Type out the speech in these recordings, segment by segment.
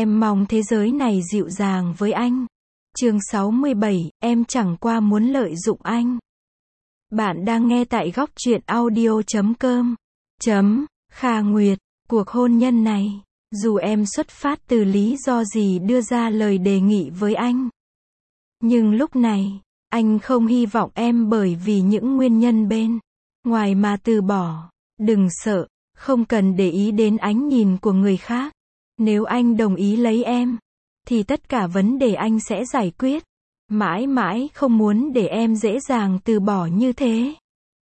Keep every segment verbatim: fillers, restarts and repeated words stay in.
Em mong thế giới này dịu dàng với anh. Chương sáu mươi bảy, em chẳng qua muốn lợi dụng anh. Bạn đang nghe tại góc truyện audio chấm com. Chấm, Kha Nguyệt, cuộc hôn nhân này, dù em xuất phát từ lý do gì đưa ra lời đề nghị với anh, nhưng lúc này, anh không hy vọng em bởi vì những nguyên nhân bên ngoài mà từ bỏ. Đừng sợ, không cần để ý đến ánh nhìn của người khác. Nếu anh đồng ý lấy em, thì tất cả vấn đề anh sẽ giải quyết. Mãi mãi không muốn để em dễ dàng từ bỏ như thế.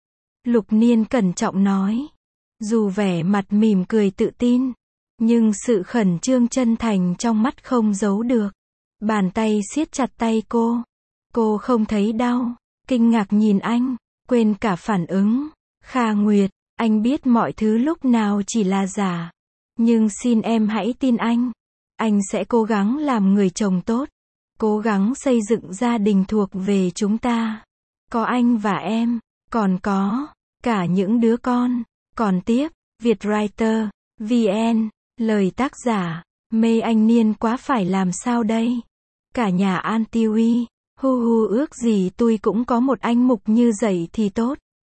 Lục Niên cẩn trọng nói. Dù vẻ mặt mỉm cười tự tin, nhưng sự khẩn trương chân thành trong mắt không giấu được. Bàn tay siết chặt tay cô. Cô không thấy đau, kinh ngạc nhìn anh, quên cả phản ứng. Kha Nguyệt, anh biết mọi thứ lúc nào chỉ là giả. Nhưng xin em hãy tin anh. Anh sẽ cố gắng làm người chồng tốt. Cố gắng xây dựng gia đình thuộc về chúng ta. Có anh và em, còn có cả những đứa con. Còn tiếp, Vietwriter, vê en, lời tác giả, mê anh Niên quá phải làm sao đây? Cả nhà An Tiwi, hu hu ước gì tôi cũng có một anh mục như vậy thì tốt.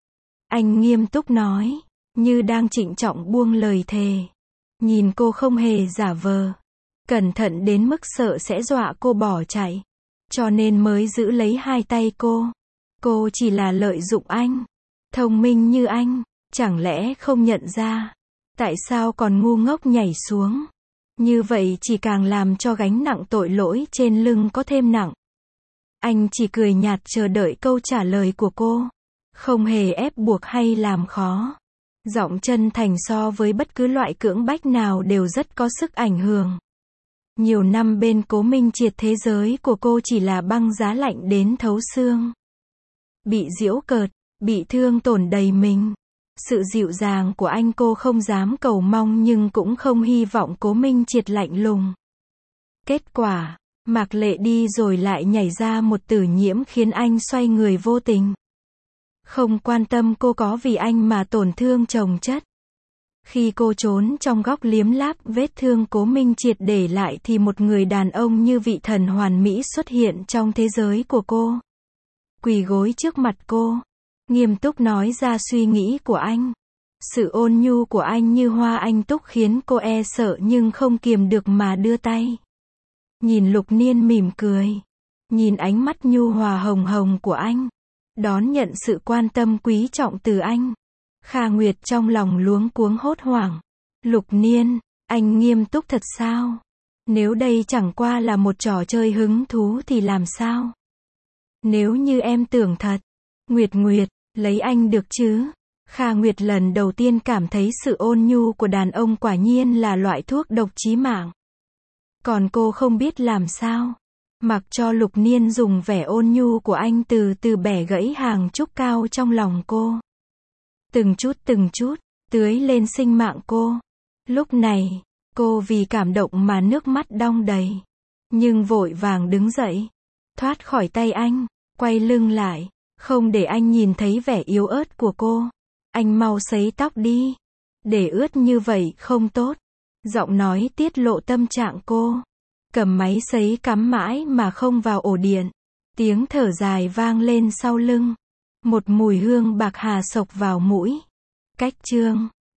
Anh nghiêm túc nói, như đang trịnh trọng buông lời thề. Nhìn cô không hề giả vờ. Cẩn thận đến mức sợ sẽ dọa cô bỏ chạy. Cho nên mới giữ lấy hai tay cô. Cô chỉ là lợi dụng anh. Thông minh như anh, chẳng lẽ không nhận ra? Tại sao còn ngu ngốc nhảy xuống? Như vậy chỉ càng làm cho gánh nặng tội lỗi trên lưng có thêm nặng. Anh chỉ cười nhạt chờ đợi câu trả lời của cô. Không hề ép buộc hay làm khó. Giọng chân thành so với bất cứ loại cưỡng bách nào đều rất có sức ảnh hưởng. Nhiều năm bên Cố Minh Triệt, thế giới của cô chỉ là băng giá lạnh đến thấu xương. Bị giễu cợt, bị thương tổn đầy mình. Sự dịu dàng của anh cô không dám cầu mong nhưng cũng không hy vọng Cố Minh Triệt lạnh lùng. Kết quả, Mạc Lệ đi rồi lại nhảy ra một Tử Nhiễm khiến anh xoay người vô tình. Không quan tâm cô có vì anh mà tổn thương chồng chất. Khi cô trốn trong góc liếm láp vết thương Cố Minh Triệt để lại thì một người đàn ông như vị thần hoàn mỹ xuất hiện trong thế giới của cô. Quỳ gối trước mặt cô, nghiêm túc nói ra suy nghĩ của anh. Sự ôn nhu của anh như hoa anh túc khiến cô e sợ nhưng không kiềm được mà đưa tay. Nhìn Lục Niên mỉm cười. Nhìn ánh mắt nhu hòa hồng hồng của anh. Đón nhận sự quan tâm quý trọng từ anh. Kha Nguyệt trong lòng luống cuống hốt hoảng. Lục Niên, anh nghiêm túc thật sao? Nếu đây chẳng qua là một trò chơi hứng thú thì làm sao? Nếu như em tưởng thật, Nguyệt Nguyệt, lấy anh được chứ? Kha Nguyệt lần đầu tiên cảm thấy sự ôn nhu của đàn ông quả nhiên là loại thuốc độc chí mạng. Còn cô không biết làm sao. Mặc cho Lục Niên dùng vẻ ôn nhu của anh từ từ bẻ gãy hàng trúc cao trong lòng cô. Từng chút từng chút, tưới lên sinh mạng cô. Lúc này, cô vì cảm động mà nước mắt đong đầy. Nhưng vội vàng đứng dậy, thoát khỏi tay anh, quay lưng lại, không để anh nhìn thấy vẻ yếu ớt của cô. Anh mau sấy tóc đi. Để ướt như vậy không tốt. Giọng nói tiết lộ tâm trạng cô. Cầm máy sấy cắm mãi mà không vào ổ điện. Tiếng thở dài vang lên sau lưng. Một mùi hương bạc hà xộc vào mũi. Cách chương